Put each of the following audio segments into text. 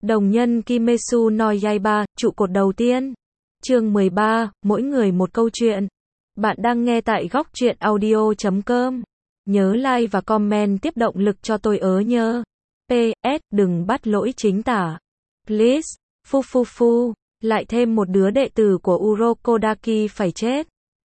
Đồng nhân Kimetsu no Yaiba, trụ cột đầu tiên. Chương 13, mỗi người một câu chuyện. Bạn đang nghe tại góc truyện audio.com. Nhớ like và comment tiếp động lực cho tôi nhớ. PS, đừng bắt lỗi chính tả. Please. Phu. Lại thêm một đứa đệ tử của Urokodaki phải chết.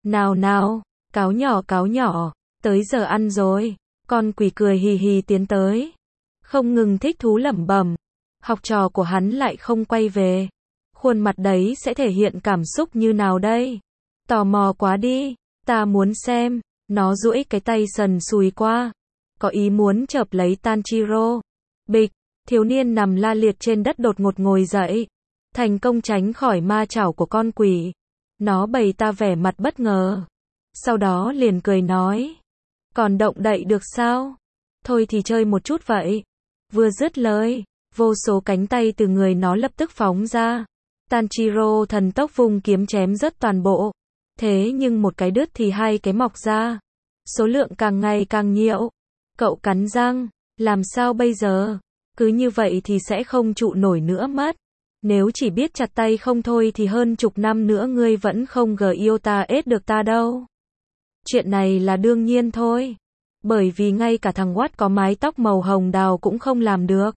Nào, cáo nhỏ, tới giờ ăn rồi. Con quỷ cười hì hì tiến tới. Không ngừng thích thú lẩm bẩm. Học trò của hắn lại không quay về. Khuôn mặt đấy sẽ thể hiện cảm xúc như nào đây? Tò mò quá đi, ta muốn xem. Nó duỗi cái tay sần sùi qua. Có ý muốn chộp lấy Tanjiro. Bịch, thiếu niên nằm la liệt trên đất đột ngột ngồi dậy. Thành công tránh khỏi ma chảo của con quỷ. Nó bày ta vẻ mặt bất ngờ. Sau đó liền cười nói. Còn động đậy được sao? Thôi thì chơi một chút vậy. Vừa dứt lời, vô số cánh tay từ người nó lập tức phóng ra. Tanjiro thần tốc vung kiếm chém rớt toàn bộ. Thế nhưng một cái đứt thì hai cái mọc ra. Số lượng càng ngày càng nhiều. Cậu cắn răng, làm sao bây giờ? Cứ như vậy thì sẽ không trụ nổi nữa mất. Nếu chỉ biết chặt tay không thôi thì hơn chục năm nữa ngươi vẫn không yêu ta ết được ta đâu. Chuyện này là đương nhiên thôi. Bởi vì ngay cả thằng Watt có mái tóc màu hồng đào cũng không làm được.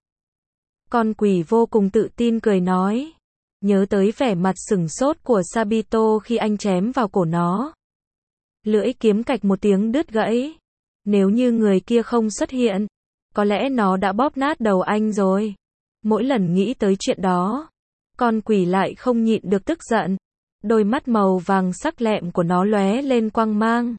Con quỷ vô cùng tự tin cười nói. Nhớ tới vẻ mặt sửng sốt của Sabito khi anh chém vào cổ nó. Lưỡi kiếm cạch một tiếng đứt gãy. Nếu như người kia không xuất hiện, có lẽ nó đã bóp nát đầu anh rồi. Mỗi lần nghĩ tới chuyện đó, con quỷ lại không nhịn được tức giận. Đôi mắt màu vàng sắc lẹm của nó lóe lên quang mang.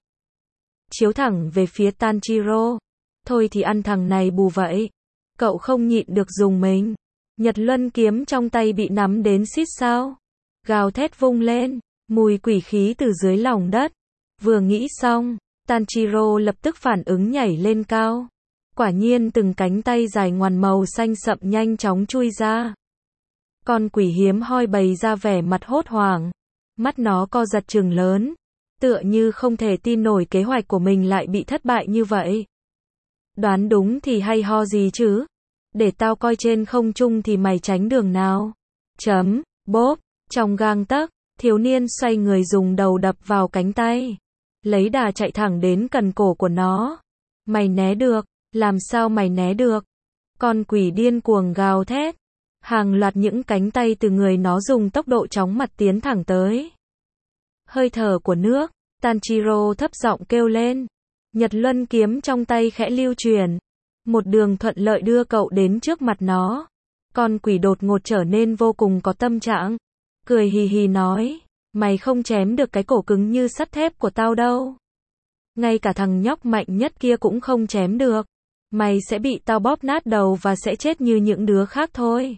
Chiếu thẳng về phía Tanjiro. Thôi thì ăn thằng này bù vậy. Cậu không nhịn được dùng mình. Nhật luân kiếm trong tay bị nắm đến xít sao. Gào thét vung lên. Mùi quỷ khí từ dưới lòng đất. Vừa nghĩ xong, Tanjiro lập tức phản ứng nhảy lên cao. Quả nhiên từng cánh tay dài ngoằn màu xanh sậm nhanh chóng chui ra. Con quỷ hiếm hoi bày ra vẻ mặt hốt hoảng. Mắt nó co giật trừng lớn. Tựa như không thể tin nổi kế hoạch của mình lại bị thất bại như vậy. Đoán đúng thì hay ho gì chứ? Để tao coi trên không trung thì mày tránh đường nào? Bốp, trong gang tấc, thiếu niên xoay người dùng đầu đập vào cánh tay. Lấy đà chạy thẳng đến cần cổ của nó. Mày né được, làm sao mày né được? Con quỷ điên cuồng gào thét. Hàng loạt những cánh tay từ người nó dùng tốc độ chóng mặt tiến thẳng tới. Hơi thở của nước, Tanjiro thấp giọng kêu lên. Nhật luân kiếm trong tay khẽ lưu chuyển. Một đường thuận lợi đưa cậu đến trước mặt nó. Con quỷ đột ngột trở nên vô cùng có tâm trạng. Cười hì hì nói. Mày không chém được cái cổ cứng như sắt thép của tao đâu. Ngay cả thằng nhóc mạnh nhất kia cũng không chém được. Mày sẽ bị tao bóp nát đầu và sẽ chết như những đứa khác thôi.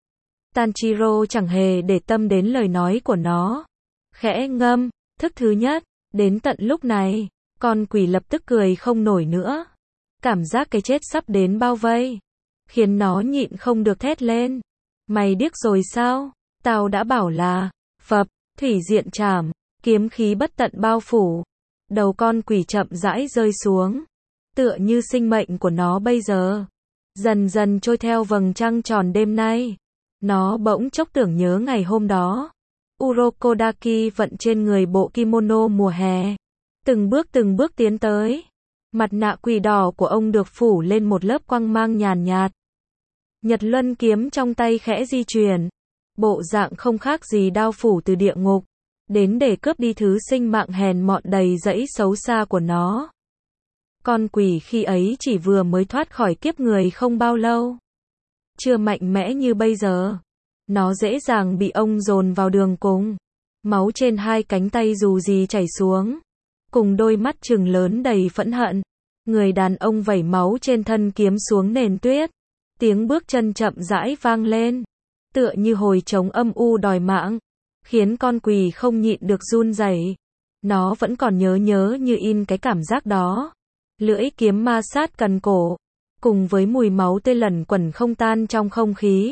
Tanjiro chẳng hề để tâm đến lời nói của nó. Khẽ ngâm, thức thứ nhất. Đến tận lúc này, con quỷ lập tức cười không nổi nữa. Cảm giác cái chết sắp đến bao vây, khiến nó nhịn không được thét lên. Mày điếc rồi sao? Tao đã bảo là, phập, thủy diện trảm, kiếm khí bất tận bao phủ. Đầu con quỷ chậm rãi rơi xuống. Tựa như sinh mệnh của nó bây giờ dần dần trôi theo vầng trăng tròn đêm nay. Nó bỗng chốc tưởng nhớ ngày hôm đó. Urokodaki vận trên người bộ kimono mùa hè. Từng bước tiến tới. Mặt nạ quỷ đỏ của ông được phủ lên một lớp quang mang nhàn nhạt. Nhật luân kiếm trong tay khẽ di chuyển. Bộ dạng không khác gì đao phủ từ địa ngục. Đến để cướp đi thứ sinh mạng hèn mọn đầy rẫy xấu xa của nó. Con quỷ khi ấy chỉ vừa mới thoát khỏi kiếp người không bao lâu. Chưa mạnh mẽ như bây giờ. Nó dễ dàng bị ông dồn vào đường cùng. Máu trên hai cánh tay dù gì chảy xuống. Cùng đôi mắt trừng lớn đầy phẫn hận. Người đàn ông vẩy máu trên thân kiếm xuống nền tuyết. Tiếng bước chân chậm rãi vang lên. Tựa như hồi trống âm u đòi mạng. Khiến con quỷ không nhịn được run rẩy. Nó vẫn còn nhớ như in cái cảm giác đó. Lưỡi kiếm ma sát cần cổ. Cùng với mùi máu tê lẩn quẩn không tan trong không khí.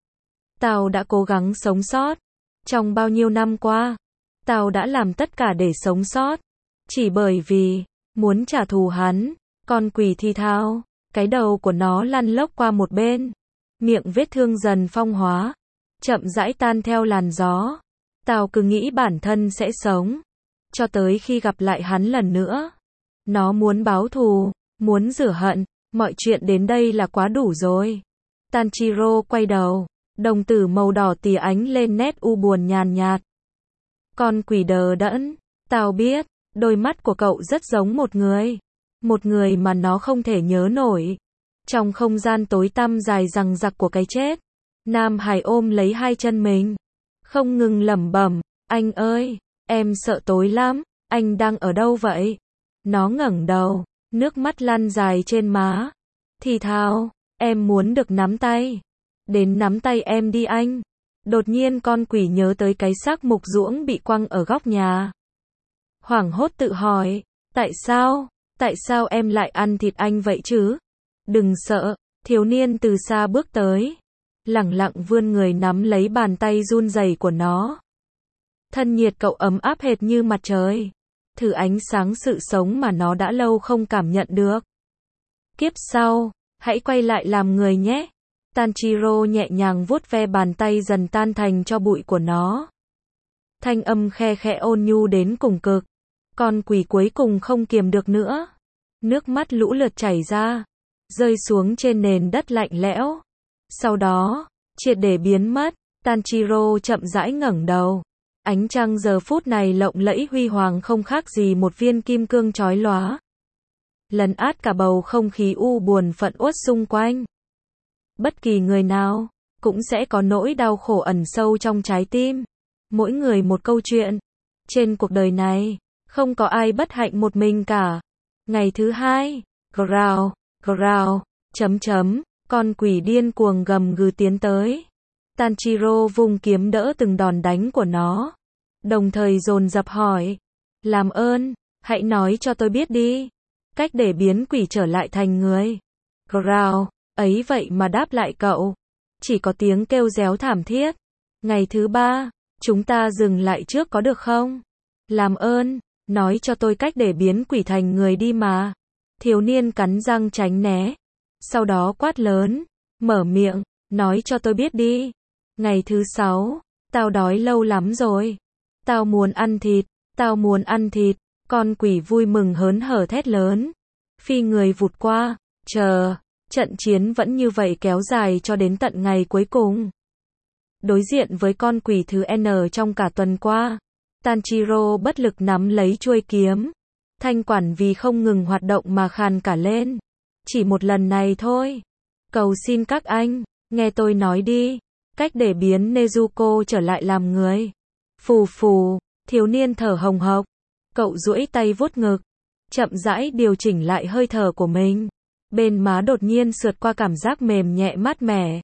Tao đã cố gắng sống sót. Trong bao nhiêu năm qua, tao đã làm tất cả để sống sót. Chỉ bởi vì, muốn trả thù hắn. Con quỷ thi thao, cái đầu của nó lăn lóc qua một bên. miệng vết thương dần phong hóa, chậm rãi tan theo làn gió. Tao cứ nghĩ bản thân sẽ sống, cho tới khi gặp lại hắn lần nữa. Nó muốn báo thù, muốn rửa hận, mọi chuyện đến đây là quá đủ rồi. Tanjiro quay đầu, đồng tử màu đỏ tía ánh lên nét u buồn nhàn nhạt. Con quỷ đờ đẫn, tao biết, đôi mắt của cậu rất giống một người mà nó không thể nhớ nổi. Trong không gian tối tăm dài dằng dặc của cái chết, Nam Hải ôm lấy hai chân mình, không ngừng lẩm bẩm, anh ơi, em sợ tối lắm, anh đang ở đâu vậy? Nó ngẩng đầu, nước mắt lăn dài trên má, thì thào, em muốn được nắm tay. Đến nắm tay em đi anh. Đột nhiên con quỷ nhớ tới cái xác mục ruỗng bị quăng ở góc nhà. Hoảng hốt tự hỏi, tại sao em lại ăn thịt anh vậy chứ? Đừng sợ, thiếu niên từ xa bước tới, lẳng lặng vươn người nắm lấy bàn tay run rẩy của nó. Thân nhiệt cậu ấm áp hệt như mặt trời, thử ánh sáng sự sống mà nó đã lâu không cảm nhận được. Kiếp sau, hãy quay lại làm người nhé. Tanjiro nhẹ nhàng vuốt ve bàn tay dần tan thành tro bụi của nó. Thanh âm khe khẽ ôn nhu đến cùng cực. Con quỷ cuối cùng không kiềm được nữa. Nước mắt lũ lượt chảy ra, rơi xuống trên nền đất lạnh lẽo. Sau đó, triệt để biến mất. Tanjiro chậm rãi ngẩng đầu. Ánh trăng giờ phút này lộng lẫy huy hoàng không khác gì một viên kim cương chói lóa, lấn át cả bầu không khí u buồn phận uất xung quanh. Bất kỳ người nào cũng sẽ có nỗi đau khổ ẩn sâu trong trái tim. Mỗi người một câu chuyện. Trên cuộc đời này, không có ai bất hạnh một mình cả. Ngày thứ hai, growl, con quỷ điên cuồng gầm gừ tiến tới. Tanjiro vung kiếm đỡ từng đòn đánh của nó, đồng thời dồn dập hỏi, làm ơn, hãy nói cho tôi biết đi, cách để biến quỷ trở lại thành người. Growl, ấy vậy mà đáp lại cậu, chỉ có tiếng kêu réo thảm thiết. Ngày thứ ba, chúng ta dừng lại trước có được không? Làm ơn, nói cho tôi cách để biến quỷ thành người đi mà. Thiếu niên cắn răng tránh né, sau đó quát lớn, mở miệng, nói cho tôi biết đi. Ngày thứ 6, tao đói lâu lắm rồi. Tao muốn ăn thịt, con quỷ vui mừng hớn hở thét lớn. Phi người vụt qua, trận chiến vẫn như vậy kéo dài cho đến tận ngày cuối cùng. Đối diện với con quỷ thứ N trong cả tuần qua, Tanjiro bất lực nắm lấy chuôi kiếm. Thanh quản vì không ngừng hoạt động mà khàn cả lên. Chỉ một lần này thôi. Cầu xin các anh, nghe tôi nói đi. Cách để biến Nezuko trở lại làm người. Phù phù, thiếu niên thở hồng hộc. Cậu duỗi tay vuốt ngực, chậm rãi điều chỉnh lại hơi thở của mình. Bên má đột nhiên sượt qua cảm giác mềm nhẹ mát mẻ.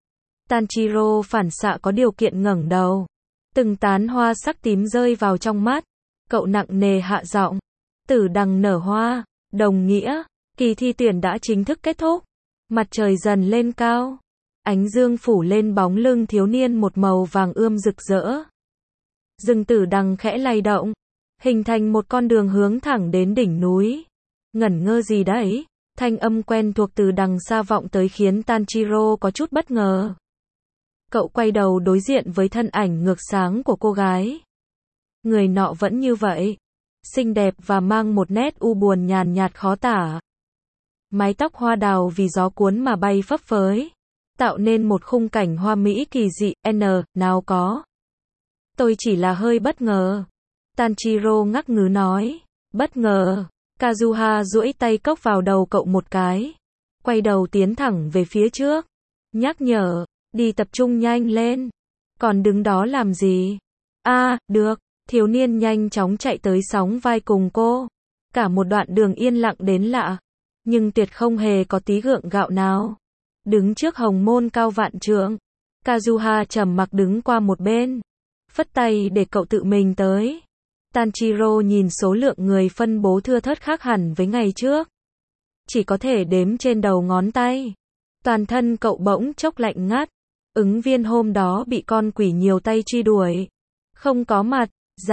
Tanjiro phản xạ có điều kiện ngẩng đầu. Từng tán hoa sắc tím rơi vào trong mắt. Cậu nặng nề hạ giọng. Tử đằng nở hoa, đồng nghĩa, kỳ thi tuyển đã chính thức kết thúc. Mặt trời dần lên cao. Ánh dương phủ lên bóng lưng thiếu niên một màu vàng ươm rực rỡ. Rừng tử đằng khẽ lay động, hình thành một con đường hướng thẳng đến đỉnh núi. Ngẩn ngơ gì đấy? Thanh âm quen thuộc từ đằng xa vọng tới khiến Tanjiro có chút bất ngờ. Cậu quay đầu đối diện với thân ảnh ngược sáng của cô gái. Người nọ vẫn như vậy, xinh đẹp và mang một nét u buồn nhàn nhạt khó tả. Mái tóc hoa đào vì gió cuốn mà bay phấp phới, tạo nên một khung cảnh hoa mỹ kỳ dị. Nào có. Tôi chỉ là hơi bất ngờ. Tanjiro ngắc ngứ nói. Bất ngờ. Kazuha duỗi tay cốc vào đầu cậu một cái. Quay đầu tiến thẳng về phía trước. Nhắc nhở. Đi tập trung nhanh lên. Còn đứng đó làm gì? Được. Thiếu niên nhanh chóng chạy tới sóng vai cùng cô. Cả một đoạn đường yên lặng đến lạ. Nhưng tuyệt không hề có tí gượng gạo nào. Đứng trước hồng môn cao vạn trượng. Kazuha trầm mặc đứng qua một bên. Phất tay để cậu tự mình tới. Tanjiro nhìn số lượng người phân bố thưa thớt khác hẳn với ngày trước. Chỉ có thể đếm trên đầu ngón tay. Toàn thân cậu bỗng chốc lạnh ngắt. Ứng viên hôm đó bị con quỷ nhiều tay truy đuổi. Không có mặt,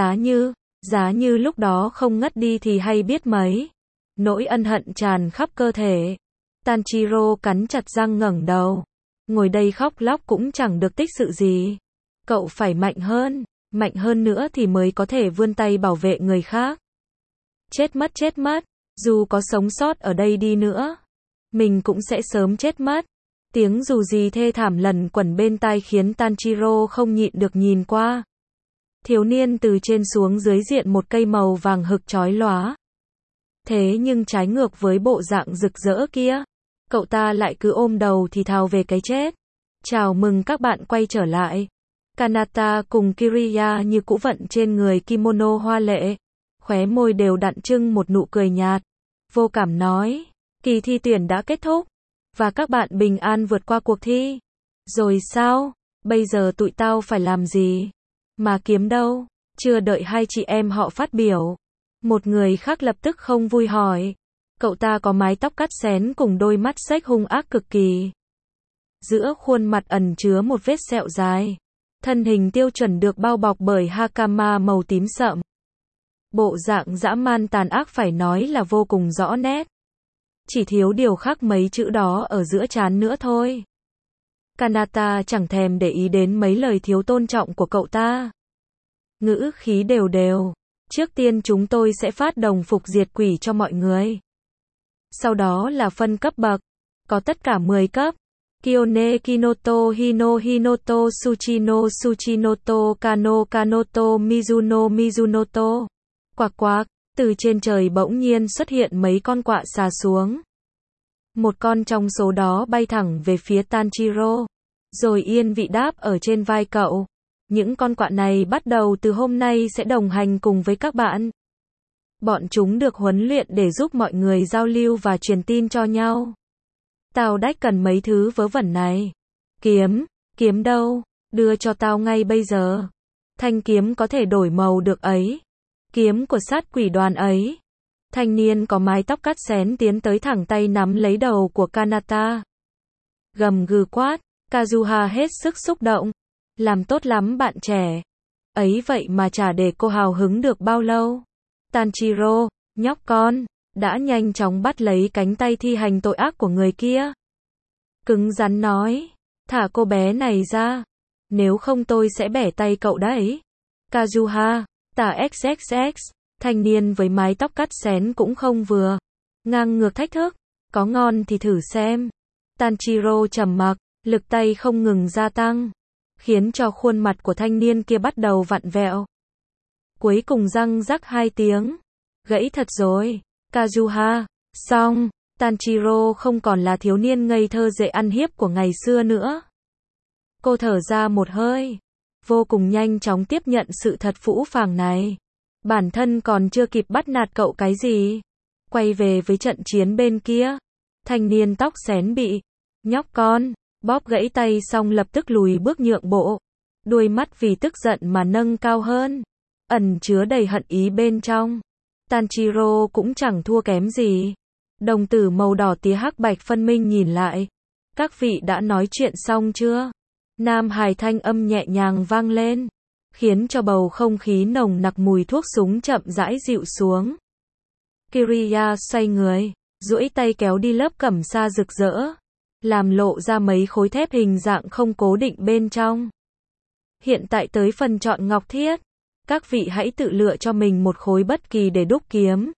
giá như lúc đó không ngất đi thì hay biết mấy. Nỗi ân hận tràn khắp cơ thể. Tanjiro cắn chặt răng ngẩng đầu. ngồi đây khóc lóc cũng chẳng được tích sự gì. Cậu phải mạnh hơn nữa thì mới có thể vươn tay bảo vệ người khác. Chết mất, dù có sống sót ở đây đi nữa, mình cũng sẽ sớm chết mất. Tiếng dù gì thê thảm lần quẩn bên tai khiến Tanjiro không nhịn được nhìn qua. Thiếu niên từ trên xuống dưới diện một cây màu vàng hực chói lóa. Thế nhưng trái ngược với bộ dạng rực rỡ kia, cậu ta lại cứ ôm đầu thì thào về cái chết. Chào mừng các bạn quay trở lại. Kanata cùng Kiriya như cũ vận trên người kimono hoa lệ, khóe môi đều đặn trưng một nụ cười nhạt. Vô cảm nói, kỳ thi tuyển đã kết thúc, và các bạn bình an vượt qua cuộc thi. Rồi sao? Bây giờ tụi tao phải làm gì? Mà kiếm đâu? Chưa đợi hai chị em họ phát biểu, một người khác lập tức không vui hỏi. Cậu ta có mái tóc cắt xén cùng đôi mắt xếch hung ác cực kỳ. Giữa khuôn mặt ẩn chứa một vết sẹo dài. Thân hình tiêu chuẩn được bao bọc bởi hakama màu tím sậm. Bộ dạng dã man tàn ác phải nói là vô cùng rõ nét. Chỉ thiếu điều khắc mấy chữ đó ở giữa trán nữa thôi. Kanata chẳng thèm để ý đến mấy lời thiếu tôn trọng của cậu ta. Ngữ khí đều đều. Trước tiên chúng tôi sẽ phát đồng phục diệt quỷ cho mọi người. Sau đó là phân cấp bậc. Có tất cả 10 cấp. Kione Kinoto Hino Hinoto Tsuchino Tsuchinoto Kano Kanoto Mizuno Mizunoto. Quạc quạc, từ trên trời bỗng nhiên xuất hiện mấy con quạ xà xuống. Một con trong số đó bay thẳng về phía Tanjiro, rồi yên vị đáp ở trên vai cậu. Những con quạ này bắt đầu từ hôm nay sẽ đồng hành cùng với các bạn. Bọn chúng được huấn luyện để giúp mọi người giao lưu và truyền tin cho nhau. Tao đách cần mấy thứ vớ vẩn này. Kiếm đâu? Đưa cho tao ngay bây giờ. Thanh kiếm có thể đổi màu được ấy. Kiếm của sát quỷ đoàn ấy. Thanh niên có mái tóc cắt xén tiến tới thẳng tay nắm lấy đầu của Kanata. Gầm gừ quát, Kazuha hết sức xúc động. Làm tốt lắm bạn trẻ. Ấy vậy mà chả để cô hào hứng được bao lâu. Tanjiro, nhóc con, đã nhanh chóng bắt lấy cánh tay thi hành tội ác của người kia. Cứng rắn nói, thả cô bé này ra. Nếu không tôi sẽ bẻ tay cậu đấy. Kazuha, tả XXX, thanh niên với mái tóc cắt xén cũng không vừa. Ngang ngược thách thức, có ngon thì thử xem. Tanjiro trầm mặc, lực tay không ngừng gia tăng, khiến cho khuôn mặt của thanh niên kia bắt đầu vặn vẹo. Cuối cùng răng rắc 2 tiếng. Gãy thật rồi. Kazuha, xong, Tanjiro không còn là thiếu niên ngây thơ dễ ăn hiếp của ngày xưa nữa. Cô thở ra một hơi, vô cùng nhanh chóng tiếp nhận sự thật phũ phàng này. Bản thân còn chưa kịp bắt nạt cậu cái gì. Quay về với trận chiến bên kia. Thanh niên tóc xén bị nhóc con bóp gãy tay xong lập tức lùi bước nhượng bộ. Đuôi mắt vì tức giận mà nâng cao hơn, ẩn chứa đầy hận ý bên trong. Tanjiro cũng chẳng thua kém gì. Đồng tử màu đỏ tía hắc bạch phân minh nhìn lại. Các vị đã nói chuyện xong chưa? Nam hài thanh âm nhẹ nhàng vang lên, khiến cho bầu không khí nồng nặc mùi thuốc súng chậm rãi dịu xuống. Kiriya xoay người, duỗi tay kéo đi lớp cẩm sa rực rỡ, làm lộ ra mấy khối thép hình dạng không cố định bên trong. Hiện tại tới phần chọn ngọc thiết. Các vị hãy tự lựa cho mình một khối bất kỳ để đúc kiếm.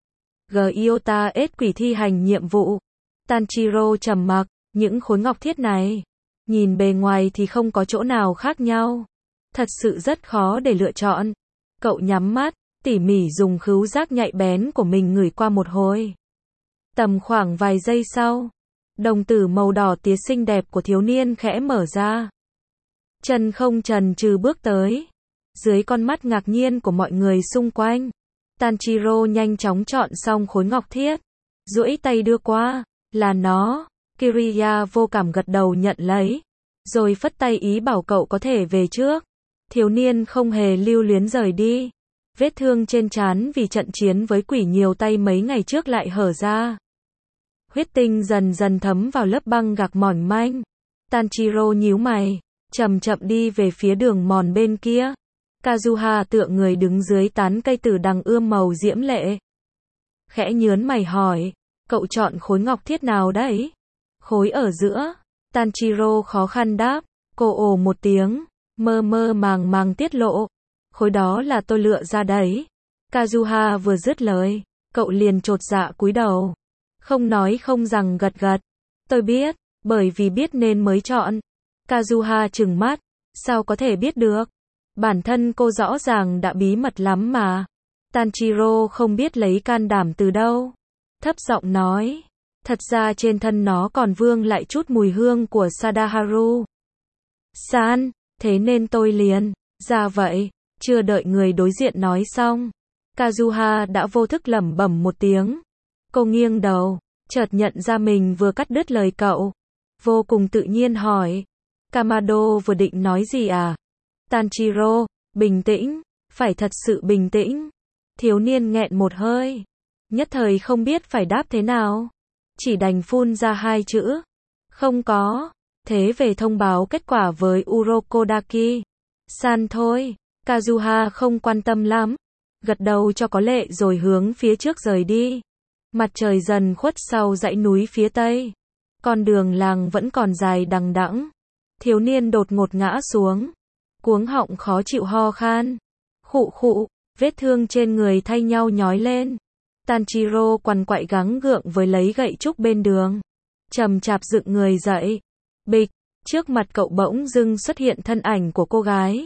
Gyota ết quỷ thi hành nhiệm vụ. Tanjiro trầm mặc, những khối ngọc thiết này, nhìn bề ngoài thì không có chỗ nào khác nhau. Thật sự rất khó để lựa chọn. Cậu nhắm mắt, tỉ mỉ dùng khứu giác nhạy bén của mình ngửi qua một hồi. Tầm khoảng vài giây sau, đồng tử màu đỏ tía xinh đẹp của thiếu niên khẽ mở ra. Chân không chần chừ bước tới. Dưới con mắt ngạc nhiên của mọi người xung quanh, Tanjiro nhanh chóng chọn xong khối ngọc thiết, duỗi tay đưa qua, là nó. Kiriya vô cảm gật đầu nhận lấy, rồi phất tay ý bảo cậu có thể về trước. Thiếu niên không hề lưu luyến rời đi. Vết thương trên trán vì trận chiến với quỷ nhiều tay mấy ngày trước lại hở ra. Huyết tinh dần dần thấm vào lớp băng gạc mỏng manh. Tanjiro nhíu mày, chậm chậm đi về phía đường mòn bên kia. Kazuha tựa người đứng dưới tán cây tử đằng ươm màu diễm lệ. Khẽ nhớn mày hỏi, cậu chọn khối ngọc thiết nào đấy? Khối ở giữa. Tanjiro khó khăn đáp, cô ồ một tiếng, mơ mơ màng màng tiết lộ. Khối đó là tôi lựa ra đấy. Kazuha vừa dứt lời, cậu liền chột dạ cúi đầu. Không nói không rằng gật gật. Tôi biết, bởi vì biết nên mới chọn. Kazuha trừng mắt, sao có thể biết được? Bản thân cô rõ ràng đã bí mật lắm mà. Tanjiro không biết lấy can đảm từ đâu. Thấp giọng nói, thật ra trên thân nó còn vương lại chút mùi hương của Sadaharu. San, thế nên tôi liền, ra vậy, chưa đợi người đối diện nói xong. Kazuha đã vô thức lẩm bẩm một tiếng. Cô nghiêng đầu, chợt nhận ra mình vừa cắt đứt lời cậu. Vô cùng tự nhiên hỏi, Kamado vừa định nói gì à? Tanjiro, bình tĩnh, phải thật sự bình tĩnh. Thiếu niên nghẹn một hơi, nhất thời không biết phải đáp thế nào. Chỉ đành phun ra hai chữ. Không có. Thế về thông báo kết quả với Urokodaki. San thôi. Kazuha không quan tâm lắm. Gật đầu cho có lệ rồi hướng phía trước rời đi. Mặt trời dần khuất sau dãy núi phía tây. Con đường làng vẫn còn dài đằng đẵng. Thiếu niên đột ngột ngã xuống. Cuống họng khó chịu ho khan. Khụ khụ, vết thương trên người thay nhau nhói lên. Tanjiro quằn quại gắng gượng với lấy gậy trúc bên đường. Chậm chạp dựng người dậy. Bịch, trước mặt cậu bỗng dưng xuất hiện thân ảnh của cô gái.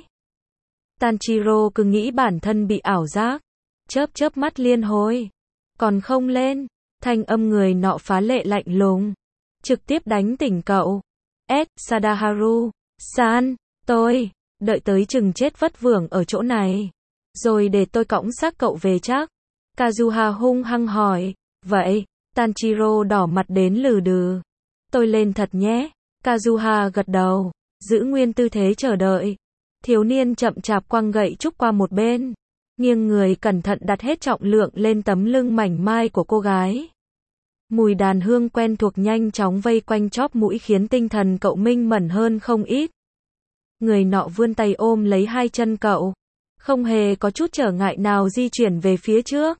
Tanjiro cứ nghĩ bản thân bị ảo giác. Chớp chớp mắt liên hồi. Còn không lên. Thanh âm người nọ phá lệ lạnh lùng. Trực tiếp đánh tỉnh cậu. Sadaharu. San, tôi. Đợi tới chừng chết vất vưởng ở chỗ này. Rồi để tôi cõng xác cậu về chắc. Kazuha hung hăng hỏi. Vậy, Tanjiro đỏ mặt đến lừ đừ. Tôi lên thật nhé. Kazuha gật đầu. Giữ nguyên tư thế chờ đợi. Thiếu niên chậm chạp quăng gậy trúc qua một bên. Nghiêng người cẩn thận đặt hết trọng lượng lên tấm lưng mảnh mai của cô gái. Mùi đàn hương quen thuộc nhanh chóng vây quanh chóp mũi khiến tinh thần cậu minh mẫn hơn không ít. Người nọ vươn tay ôm lấy hai chân cậu. Không hề có chút trở ngại nào di chuyển về phía trước.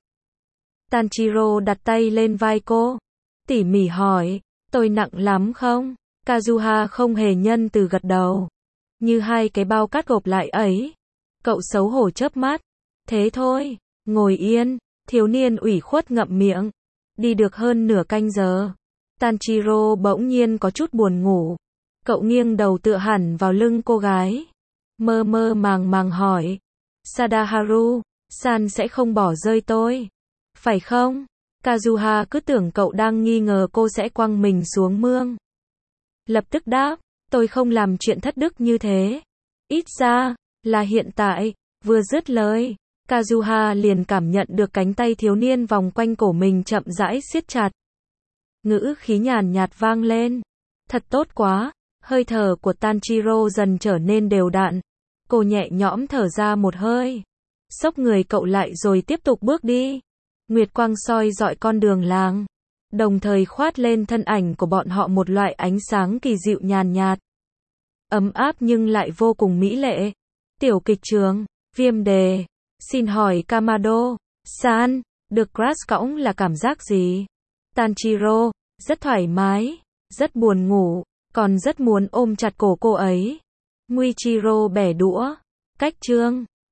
Tanjiro đặt tay lên vai cô. Tỉ mỉ hỏi, tôi nặng lắm không? Kazuha không hề nhân từ gật đầu. Như hai cái bao cát gộp lại ấy. Cậu xấu hổ chớp mắt. Thế thôi, ngồi yên. Thiếu niên ủy khuất ngậm miệng. Đi được hơn nửa canh giờ. Tanjiro bỗng nhiên có chút buồn ngủ. Cậu nghiêng đầu tựa hẳn vào lưng cô gái. Mơ mơ màng màng hỏi. Sadaharu, San sẽ không bỏ rơi tôi. Phải không? Kazuha cứ tưởng cậu đang nghi ngờ cô sẽ quăng mình xuống mương. Lập tức đáp, tôi không làm chuyện thất đức như thế. Ít ra, là hiện tại. Vừa dứt lời, Kazuha liền cảm nhận được cánh tay thiếu niên vòng quanh cổ mình chậm rãi siết chặt. Ngữ khí nhàn nhạt vang lên. Thật tốt quá. Hơi thở của Tanjiro dần trở nên đều đặn. Cô nhẹ nhõm thở ra một hơi. Xốc người cậu lại rồi tiếp tục bước đi. Nguyệt quang soi rọi con đường làng. Đồng thời khoát lên thân ảnh của bọn họ một loại ánh sáng kỳ dịu nhàn nhạt. Ấm áp nhưng lại vô cùng mỹ lệ. Tiểu kịch trường, Viêm đề. Xin hỏi Kamado, San, được Crush cõng là cảm giác gì? Tanjiro, rất thoải mái, rất buồn ngủ, còn rất muốn ôm chặt cổ cô ấy. Muichiro bẻ đũa. Cách chương